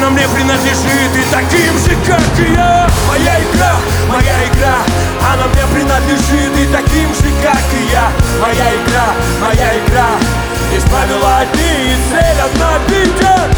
она мне принадлежит и таким же, как и я. Моя игра, она мне принадлежит и таким же, как и я. Моя игра, здесь правила одни и цель одна — Питер.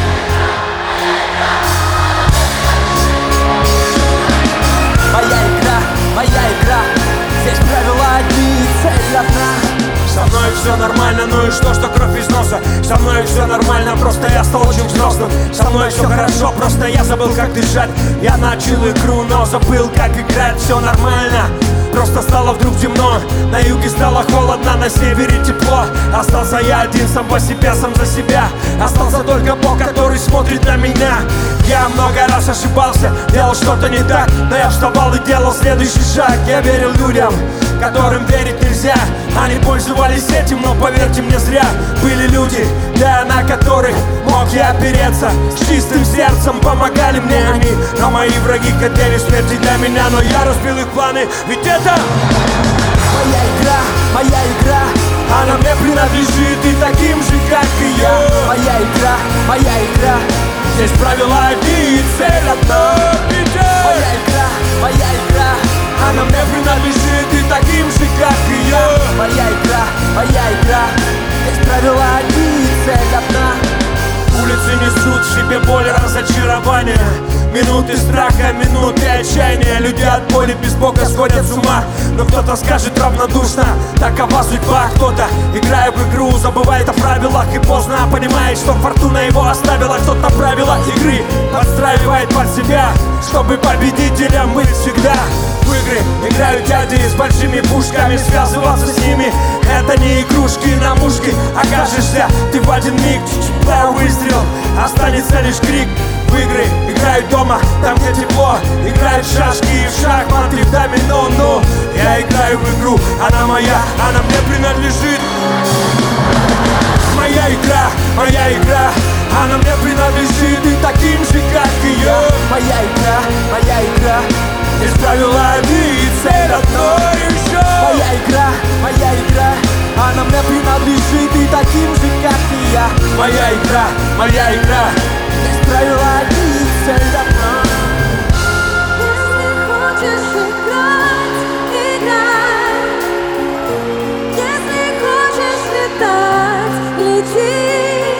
Моя игра, здесь правила одни и цель одна. Со мной все нормально, ну и что кровь из носа? Со мной все нормально, просто я стал очень взрослым. Со мной все хорошо, просто я забыл, как дышать. Я начал игру, но забыл, как играть. Все нормально, просто стало вдруг темно. На юге стало холодно, на севере тепло. Остался я один, сам по себе, сам за себя. Остался только Бог, который смотрит на меня. Я много раз ошибался, делал что-то не так, но я вставал и делал следующий шаг. Я верил людям, которым верить нельзя. Они пользовались этим, но поверьте мне, зря. Были люди, да, на которых мог я опереться. С чистым сердцем помогали мне они, но мои враги хотели смерти для меня. Но я разбил их планы, ведь это моя игра, она мне принадлежит и таким же, как и я. Моя игра, здесь правила одни и цель одна — Питер. моя игра, она мне принадлежит и таким же, как и я. моя игра, здесь правила одни и цель одна. Улицы несут в себе боль, разочарование, минуты страха, минуты отчаяния. Люди от боли без Бога сходят с ума. Но кто-то скажет равнодушно: такова судьба. Кто-то, играя в игру, забывает о правилах и поздно понимает, что фортуна его оставила. Кто-то правила игры подстраивает под себя, чтобы победителем быть всегда. В игры играют дяди с большими пушками, связываться с ними — это не игрушки на мушке. Окажешься ты в один миг, выстрел, останется лишь крик. В игры играют дома, там где тепло. Играют в шашки и в шахматы, в домино. Но я играю в игру, она моя, она мне принадлежит. Моя игра, она мне принадлежит и таким же, как и я. Моя игра, здесь правила одни и цель одно еще. моя игра, она мне принадлежит и таким же, как и я. Моя игра, здесь правила одни и цель одна. Если хочешь играть, играй. Если хочешь летать, лети.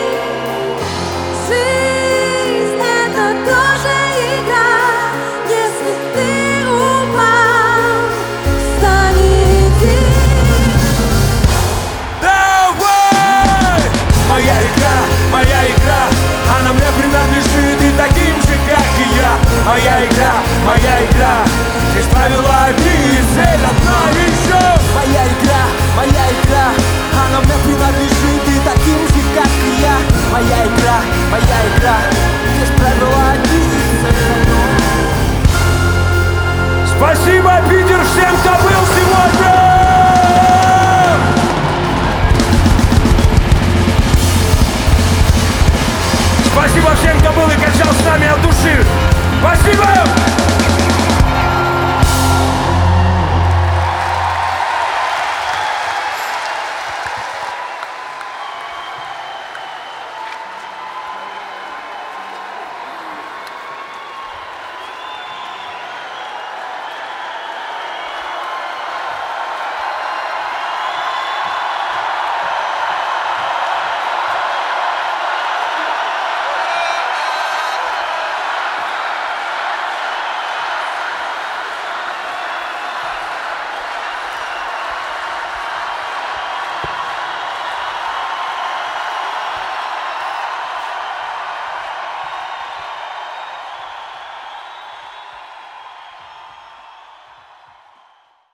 Жизнь — это тоже игра. Если ты упал, встань и иди. давай! Моя игра, она мне принадлежит и таким же, как и я. Моя игра, здесь правила одни и цель одна еще. Моя игра, она мне принадлежит и таким же, как и я. Моя игра, здесь правила одни и цель одна. Спасибо, Питер, всем, кто был сегодня! Спасибо всем, кто был и качал с нами от души. Спасибо!